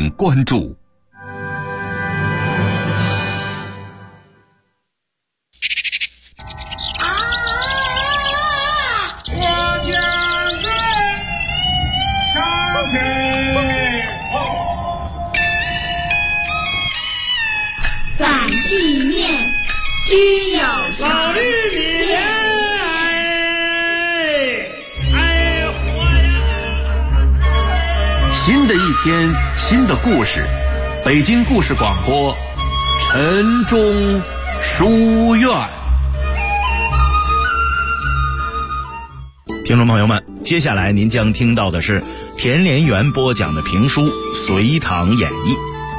请关注。 反地面居有常。 新的一天，新的故事，北京故事广播，晨钟书院。 听众朋友们，接下来您将听到的是田连元播讲的评书《隋唐演义》。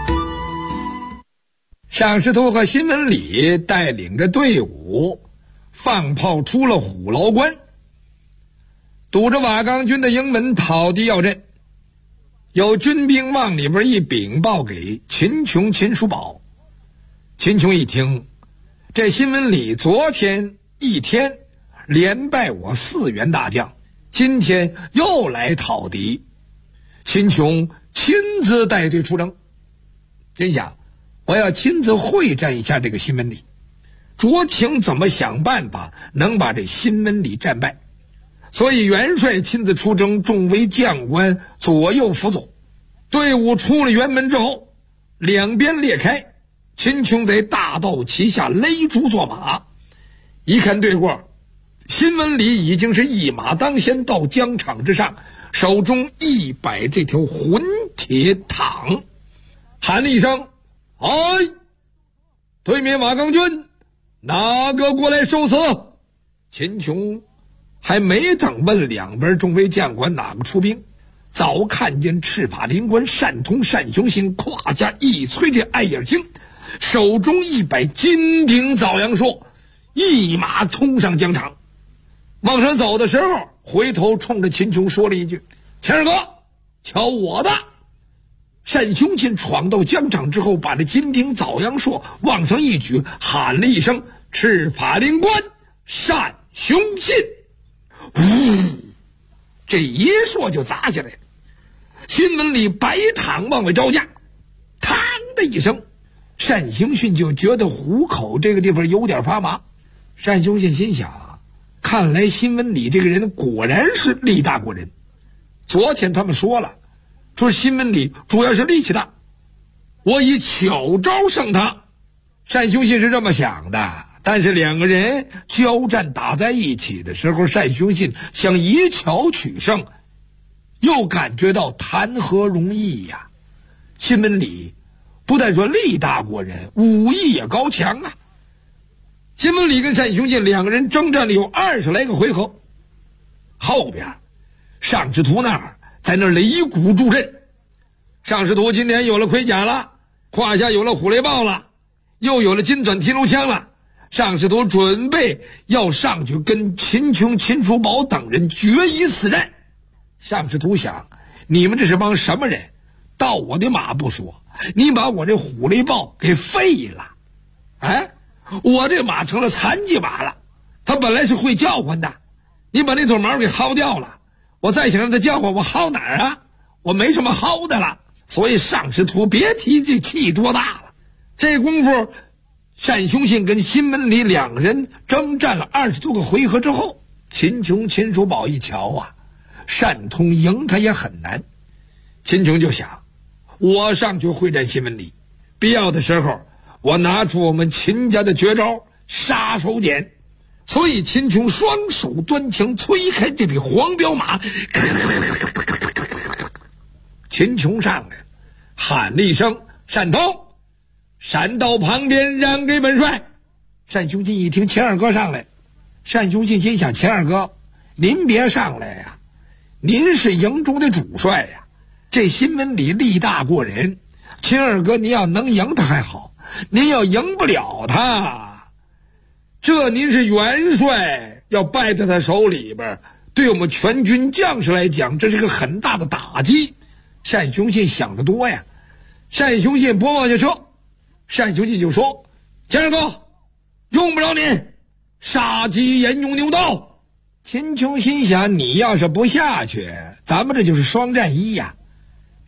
尚师图和辛文礼带领着队伍放炮出了虎牢关，堵着瓦岗军的营门讨敌要阵。有军兵往里边一禀报给秦琼、秦叔宝。秦琼一听，这辛文礼昨天一天连败我4员大将，今天又来讨敌。秦琼亲自带队出征，心想我要亲自会战一下这个辛文礼，酌情怎么想办法能把这辛文礼战败。所以元帅亲自出征，众位将官左右辅佐。队伍出了辕门之后，两边裂开，秦琼在大道旗下勒住坐马。一看对过，辛文礼已经是一马当先到疆场之上，手中一摆这条混铁镗，喊了一声：“哎！对面瓦岗军哪个过来受死？”秦琼还没等问两边众位将官哪个出兵，早看见赤法灵官单通、单雄信胯下一催这艾叶青，手中一摆金顶枣阳硕，一马冲上疆场。往上走的时候，回头冲着秦琼说了一句：“秦二哥，瞧我的！”单雄信闯到疆场之后，把这金顶枣阳硕往上一举，喊了一声：“赤法灵官单雄信！”呜，这一硕就砸下来了。辛文礼白躺往外招架，嘡的一声，单雄信就觉得虎口这个地方有点发麻。单雄信心想，看来辛文礼这个人果然是力大过人。昨天他们说了，说辛文礼主要是力气大，我以巧招胜他。单雄信是这么想的，但是两个人交战打在一起的时候，单雄信想以巧取胜，又感觉到谈何容易呀！辛文礼不但说力大过人，武艺也高强啊。辛文礼跟单雄信两个人征战了有20来个回合，后边尚师图那儿在那擂鼓助阵。尚师图今天有了盔甲了，胯下有了虎雷豹了，又有了金钻提炉枪了。尚师图准备要上去跟秦琼、秦叔宝等人决一死战。尚师图想，你们这是帮什么人？盗我的马不说，你把我这虎雷豹给废了，哎，我这马成了残疾马了，它本来是会叫唤的，你把那撮毛给薅掉了，我再想让它叫唤，我薅哪儿啊？我没什么薅的了。所以尚师图别提这气多大了。这功夫单雄信跟辛文礼两个人征战了20多个回合之后，秦琼、秦叔宝一瞧啊，单通赢他也很难。秦琼就想，我上去会战辛文礼，必要的时候我拿出我们秦家的绝招杀手锏。所以秦琼双手端枪，催开这匹黄骠马，秦琼上来喊了一声：“单通，闪到旁边让给本帅。”单雄信一听秦二哥上来，单雄信心想，秦二哥您别上来呀，您是营中的主帅呀，这辛文礼力大过人，秦二哥您要能赢他还好，您要赢不了他，这您是元帅，要败在他手里边，对我们全军将士来讲，这是个很大的打击。单雄信想得多呀，单雄信不往下撤，单雄信就说：“秦二哥，用不着你，杀鸡焉用牛刀。”秦琼心想，你要是不下去，咱们这就是双战一呀。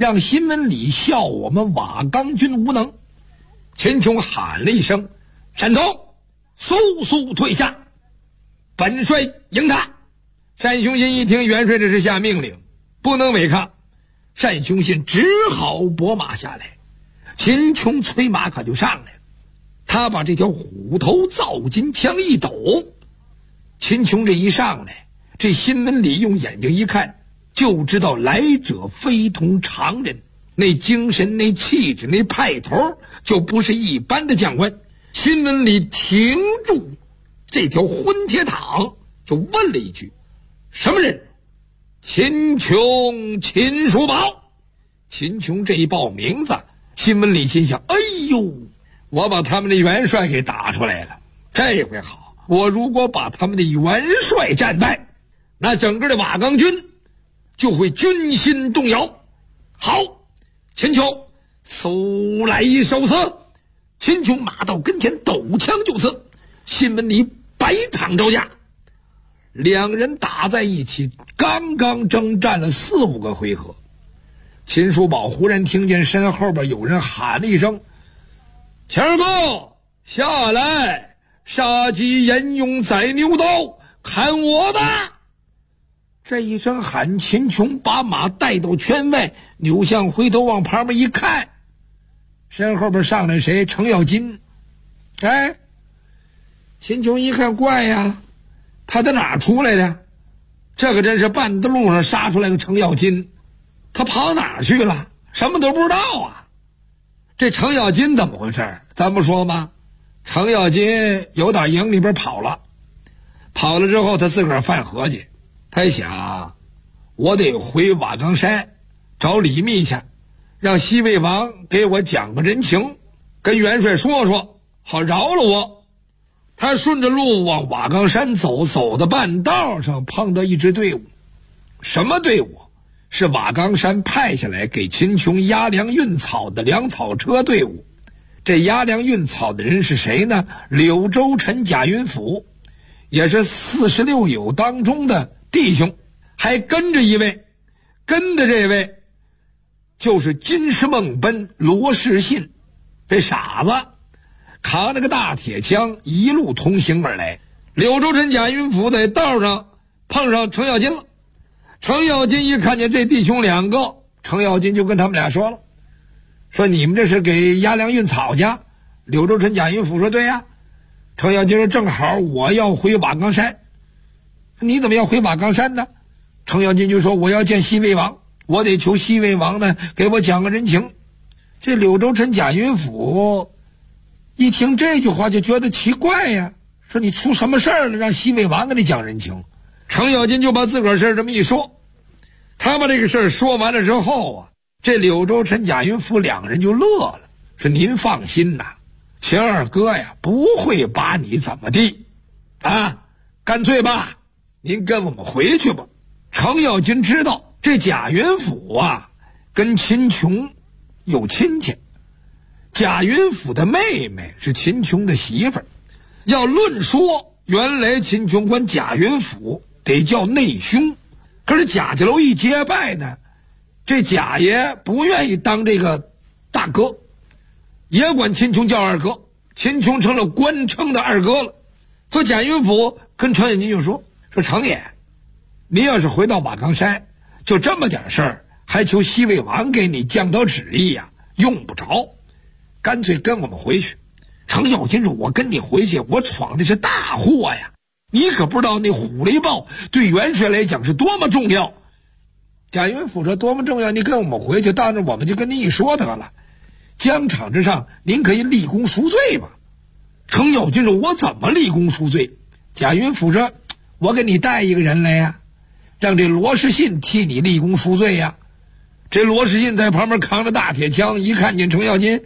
让新文里笑我们瓦岗军无能。秦琼喊了一声：“单总，速速退下，本帅迎他。”单雄信一听元帅这是下命令，不能违抗，单雄信只好拨马下来。秦琼催马可就上来了，他把这条虎头造金枪一抖。秦琼这一上来，这新文里用眼睛一看，就知道来者非同常人，那精神，那气质，那派头，就不是一般的将官。新文里停住这条昏铁躺，就问了一句：“什么人？”“秦琼，秦叔宝。”秦琼这一报名字，新文里心想：“哎呦，我把他们的元帅给打出来了，这回好，我如果把他们的元帅战败，那整个的瓦岗军就会军心动摇。好，秦琼，速来受刺！”秦琼马到跟前，抖枪就刺。新文里白躺招架，两人打在一起，刚刚征战了4、5个回合。秦叔宝忽然听见身后边有人喊了一声：“钱儿哥，下来！杀鸡焉用宰牛刀，看我的！”这一声喊，秦琼把马带到圈外，扭向回头往旁边一看，身后边上来谁？程咬金。哎，秦琼一看，怪呀，他在哪儿出来的？这可真是半的路上杀出来个程咬金，他跑哪儿去了？什么都不知道啊！这程咬金怎么回事？咱不说吗？程咬金由打营里边跑了之后，他自个儿犯合计，他想，我得回瓦岗山找李密去，让西魏王给我讲个人情，跟元帅说说，好饶了我。他顺着路往瓦岗山走，走到半道上碰到一支队伍。什么队伍？是瓦岗山派下来给秦琼押粮运草的粮草车队伍。这押粮运草的人是谁呢？柳州陈贾云甫，也是46友当中的弟兄，还跟着一位，跟的这位就是金石孟奔罗士信。这傻子扛着个大铁枪一路同行而来。柳州陈贾云甫在道上碰上程咬金了。程咬金一看见这弟兄两个，程咬金就跟他们俩说了，说你们这是给押粮运草去？柳州陈贾云甫说对呀。程咬金说正好我要回瓦岗山。你怎么要回瓦岗山呢？程咬金就说我要见西魏王，我得求西魏王呢给我讲个人情。这柳州陈贾云甫一听这句话就觉得奇怪呀，说你出什么事儿了，让西魏王给你讲人情？程咬金就把自个儿事儿这么一说。他把这个事儿说完了之后啊，这柳州陈贾云甫两人就乐了，说您放心呐，秦二哥呀不会把你怎么地啊，干脆吧，您跟我们回去吧。程咬金知道这贾云甫啊跟秦琼有亲戚，贾云甫的妹妹是秦琼的媳妇儿。要论说原来秦琼管贾云甫得叫内兄，可是贾家楼一结拜呢，这贾爷不愿意当这个大哥，也管秦琼叫二哥，秦琼成了官称的二哥了。所以贾云甫跟程咬金就说程爷，你要是回到瓦岗山就这么点事儿，还求西魏王给你降道旨意呀，用不着，干脆跟我们回去。程咬金说我跟你回去，我闯的是大祸呀，你可不知道那虎雷豹对元帅来讲是多么重要。贾云甫说多么重要，你跟我们回去，到那我们就跟您一说得了，疆场之上您可以立功赎罪吧。程咬金说我怎么立功赎罪？贾云甫说我给你带一个人来呀，让这罗士信替你立功赎罪呀。这罗士信在旁边扛着大铁枪，一看见程咬金，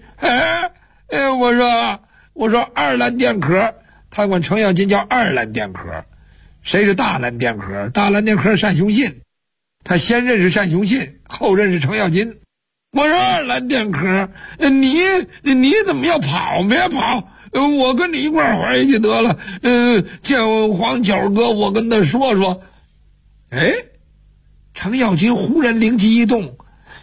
我说二蓝电壳，他管程咬金叫二蓝电壳。谁是大蓝电壳？大蓝电壳单雄信，他先认识单雄信，后认识程咬金。我说二蓝电壳，你怎么要跑？别跑，我跟你一块儿回去得了。见黄角哥，我跟他说说。哎，程咬金忽然灵机一动，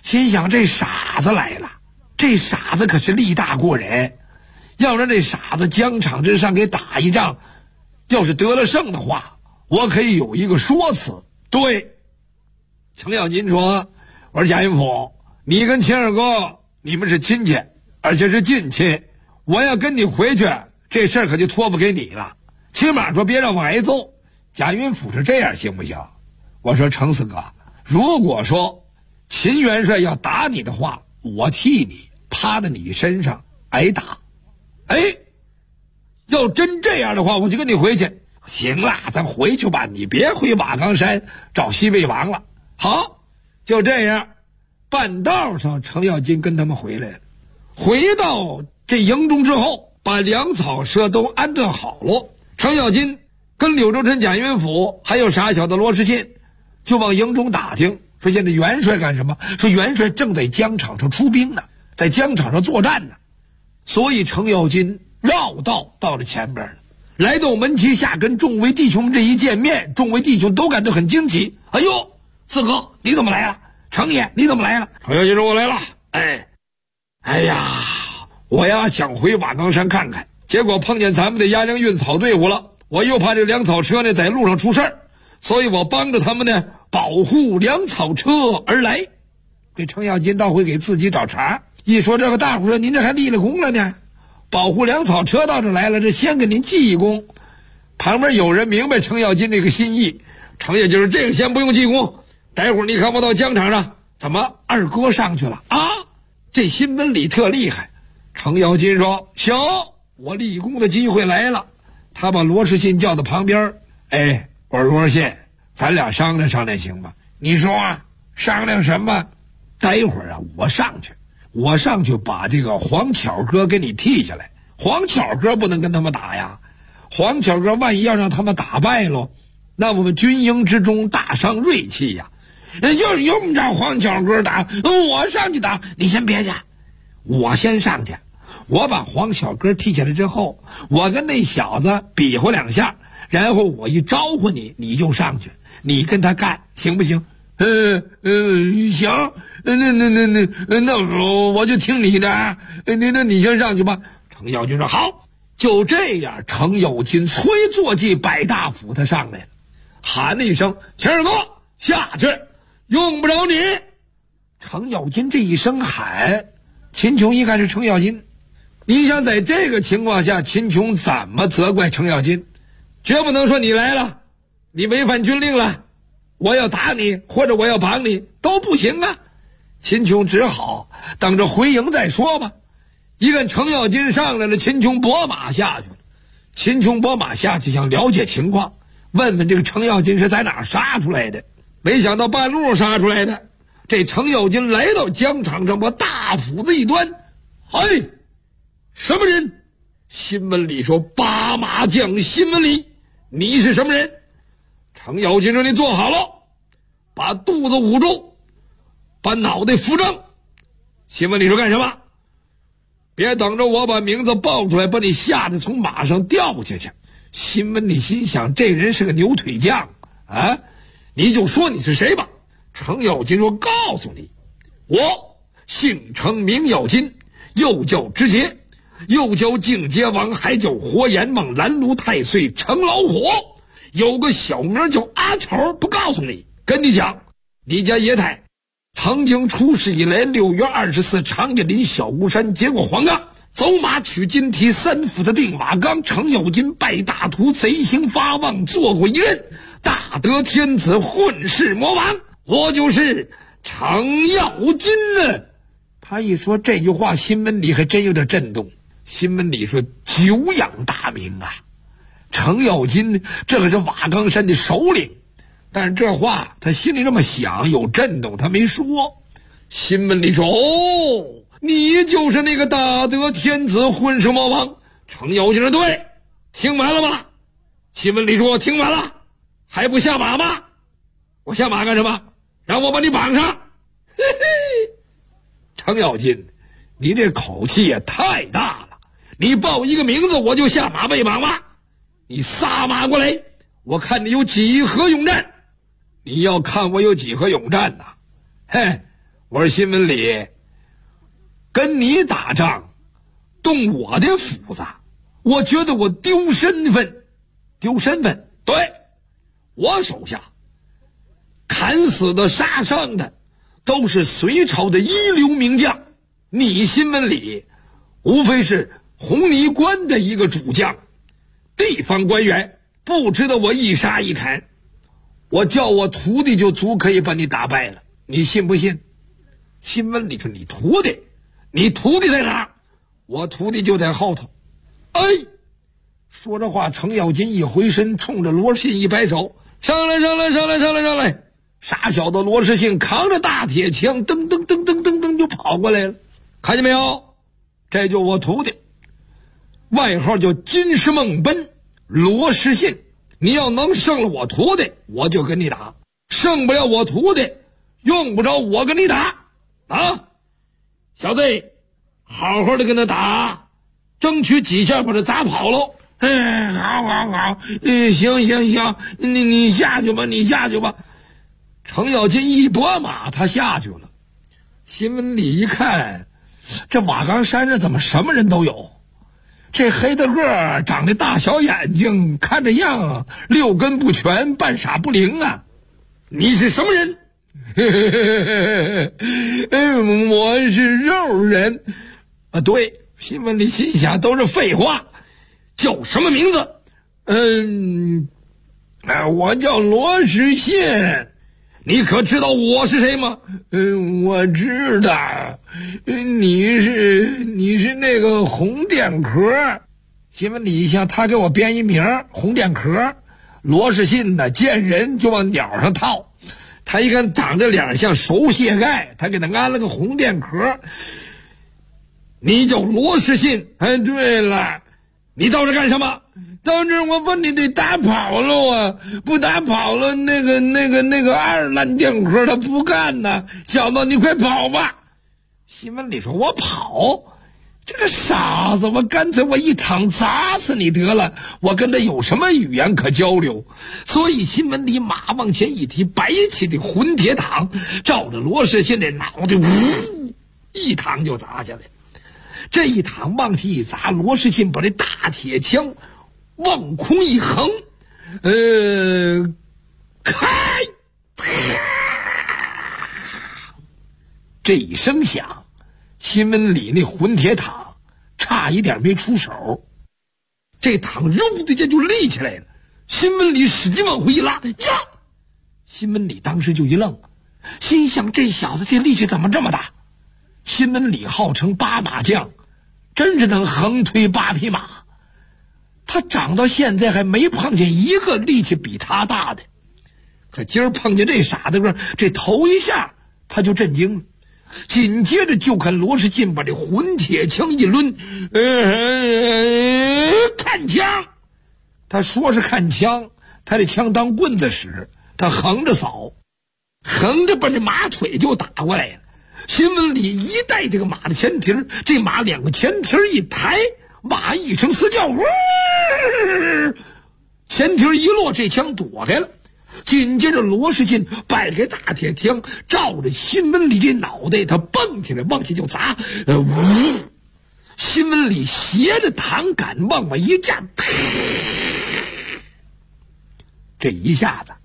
心想这傻子来了，这傻子可是力大过人，要让这傻子疆场之上给打一仗，要是得了胜的话，我可以有一个说辞。对，程咬金说，我说贾云甫，你跟秦二哥你们是亲戚，而且是近亲，我要跟你回去，这事儿可就托付给你了，起码说别让我挨揍。贾云甫是这样行不行？我说程四哥，如果说秦元帅要打你的话，我替你趴在你身上挨打。哎，要真这样的话，我就跟你回去。行了，咱回去吧，你别回瓦岗山找西魏王了。好，就这样，半道上程咬金跟他们回来了。回到这营中之后，把粮草车都安顿好了，程咬金跟柳州城贾云甫还有傻小子罗士信就往营中打听，说现在元帅干什么？说元帅正在疆场上出兵呢，在疆场上作战呢。所以程咬金绕道到了前边了，来到门旗下，跟众位弟兄们这一见面，众位弟兄都感到很惊奇。哎呦，四哥你怎么来了？程爷你怎么来了？程咬金说，我来了。哎呀，我呀想回瓦岗山看看，结果碰见咱们的押粮运草队伍了，我又怕这粮草车呢在路上出事儿，所以我帮着他们呢保护粮草车而来。这程咬金倒会给自己找茬，一说这个，大伙说您这还立了功了呢，保护粮草车到这来了，这先给您记一功。旁边有人明白程咬金这个心意，程咬金说，这个先不用记功，待会儿你看我到疆场上，怎么二哥上去了啊？这新闻里特厉害。程咬金说，行，我立功的机会来了。他把罗士信叫到旁边，我说罗士信，咱俩商量商量行吗？你说啊，商量什么？待会儿啊，我上去把这个黄巧哥给你替下来。黄巧哥不能跟他们打呀，黄巧哥万一要让他们打败了，那我们军营之中大伤锐气呀。要是用不着黄巧哥打，我上去打，你先别去，我先上去。我把黄小哥踢下来之后，我跟那小子比划两下，然后我一招呼你，你就上去，你跟他干，行不行？行，那我就听你的，那你先上去吧。程咬金说好，就这样，程咬金催坐骑百大斧他上来了，喊了一声，秦二哥下去，用不着你。程咬金这一声喊，秦琼一看是程咬金，你想在这个情况下，秦琼怎么责怪程咬金？绝不能说你来了，你违反军令了，我要打你或者我要绑你都不行啊。秦琼只好等着回营再说吧。一看程咬金上来了，秦琼拨马下去了。秦琼拨马下去想了解情况，问问这个程咬金是在哪儿杀出来的。没想到半路杀出来的。这程咬金来到疆场上，把大斧子一端，什么人？新闻里说八马将新闻里，你是什么人？程咬金说，你坐好了，把肚子捂住，把脑袋扶正。新闻里说干什么？别等着我把名字报出来，把你吓得从马上掉下去。新闻里心想，这人是个牛腿将啊，你就说你是谁吧。程咬金说，告诉你，我姓程名咬金，又叫知节，又叫靖节王，还叫活阎王、拦路太岁、程老虎，有个小名叫阿丑。不告诉你，跟你讲，你家爷太曾经出事以来，6月24长叶林小巫山结过黄冈，走马取金蹄，3斧子定瓦岗。程咬金拜大徒，贼行发旺，做过一任大德天子，混世魔王，我就是程咬金呢。他一说这句话，新闻里还真有点震动。新闻里说，久仰大名啊，程咬金这可是瓦岗山的首领。但是这话他心里这么想，有震动，他没说。新闻里说，你就是那个大德天子，混世魔王。程咬金说，对，听完了吗？新闻里说，听完了，还不下马吗？我下马干什么？让我把你绑上。嘿嘿，程咬金，你这口气也太大了，你报一个名字我就下马被绑吗？你撒马过来，我看你有几何勇战。你要看我有几何勇战呐？ 我说新闻里，跟你打仗动我的斧子，我觉得我丢身份。对，我手下砍死的杀伤的都是隋朝的一流名将，你新闻里无非是红泥关的一个主将，地方官员，不知道我一杀一砍，我叫我徒弟就足可以把你打败了，你信不信？新闻里说你徒弟在哪？我徒弟就在后头。哎，说着话，程咬金一回身，冲着罗士信一摆手：“上来！”傻小子罗士信扛着大铁枪，噔噔噔噔噔噔就跑过来了。看见没有？这就我徒弟，外号叫金石梦奔，罗士信。你要能胜了我徒弟，我就跟你打；胜不了我徒弟，用不着我跟你打啊！小子，好好的跟他打，争取几下把他砸跑喽。好，行，你下去吧。程咬金一拨马，他下去了。新闻里一看，这瓦岗山上怎么什么人都有？这黑的个长得大小眼睛，看着样六根不全，半傻不灵啊！你是什么人？我是肉人啊！对，新闻里心想都是废话。叫什么名字？我叫罗士信。你可知道我是谁吗？我知道，你是那个红电壳。新闻里一下，他给我编一名红电壳。罗士信呢，见人就往鸟上套。他一看长着脸像熟蟹盖，他给他安了个红电壳。你叫罗士信？对了，你到这干什么？到这我把你得打跑了啊！不打跑了，那个二烂电壳他不干呢。小子，你快跑吧！新闻里说我跑，这个傻子，我干脆我一躺砸死你得了。我跟他有什么语言可交流？所以新闻里马往前一提，白起的混铁镗照着罗士信的脑袋，呜，一镗就砸下来。这一镗往下一砸，罗士信把这大铁枪往空一横，开！这一声响，新闻里那混铁镗差一点没出手，这镗肉的一下就立起来了。新闻里使劲往回一拉，呀！新闻里当时就一愣，心想这小子这力气怎么这么大？新闻里号称8马将，真是能横推8匹马。他长到现在还没碰见一个力气比他大的，可今儿碰见这傻子个，这头一下他就震惊了。紧接着就看罗士信把这混铁枪一抡，看枪。他说是看枪，他这枪当棍子使，他横着扫，横着把这马腿就打过来了。新闻里一带这个马的前蹄，这马两个前蹄一抬，马一声嘶叫，前蹄一落，这枪躲开了。紧接着罗士信摆开大铁枪，照着新闻里这脑袋，他蹦起来往下就砸。新闻里斜着膛杆往外一架，这一下子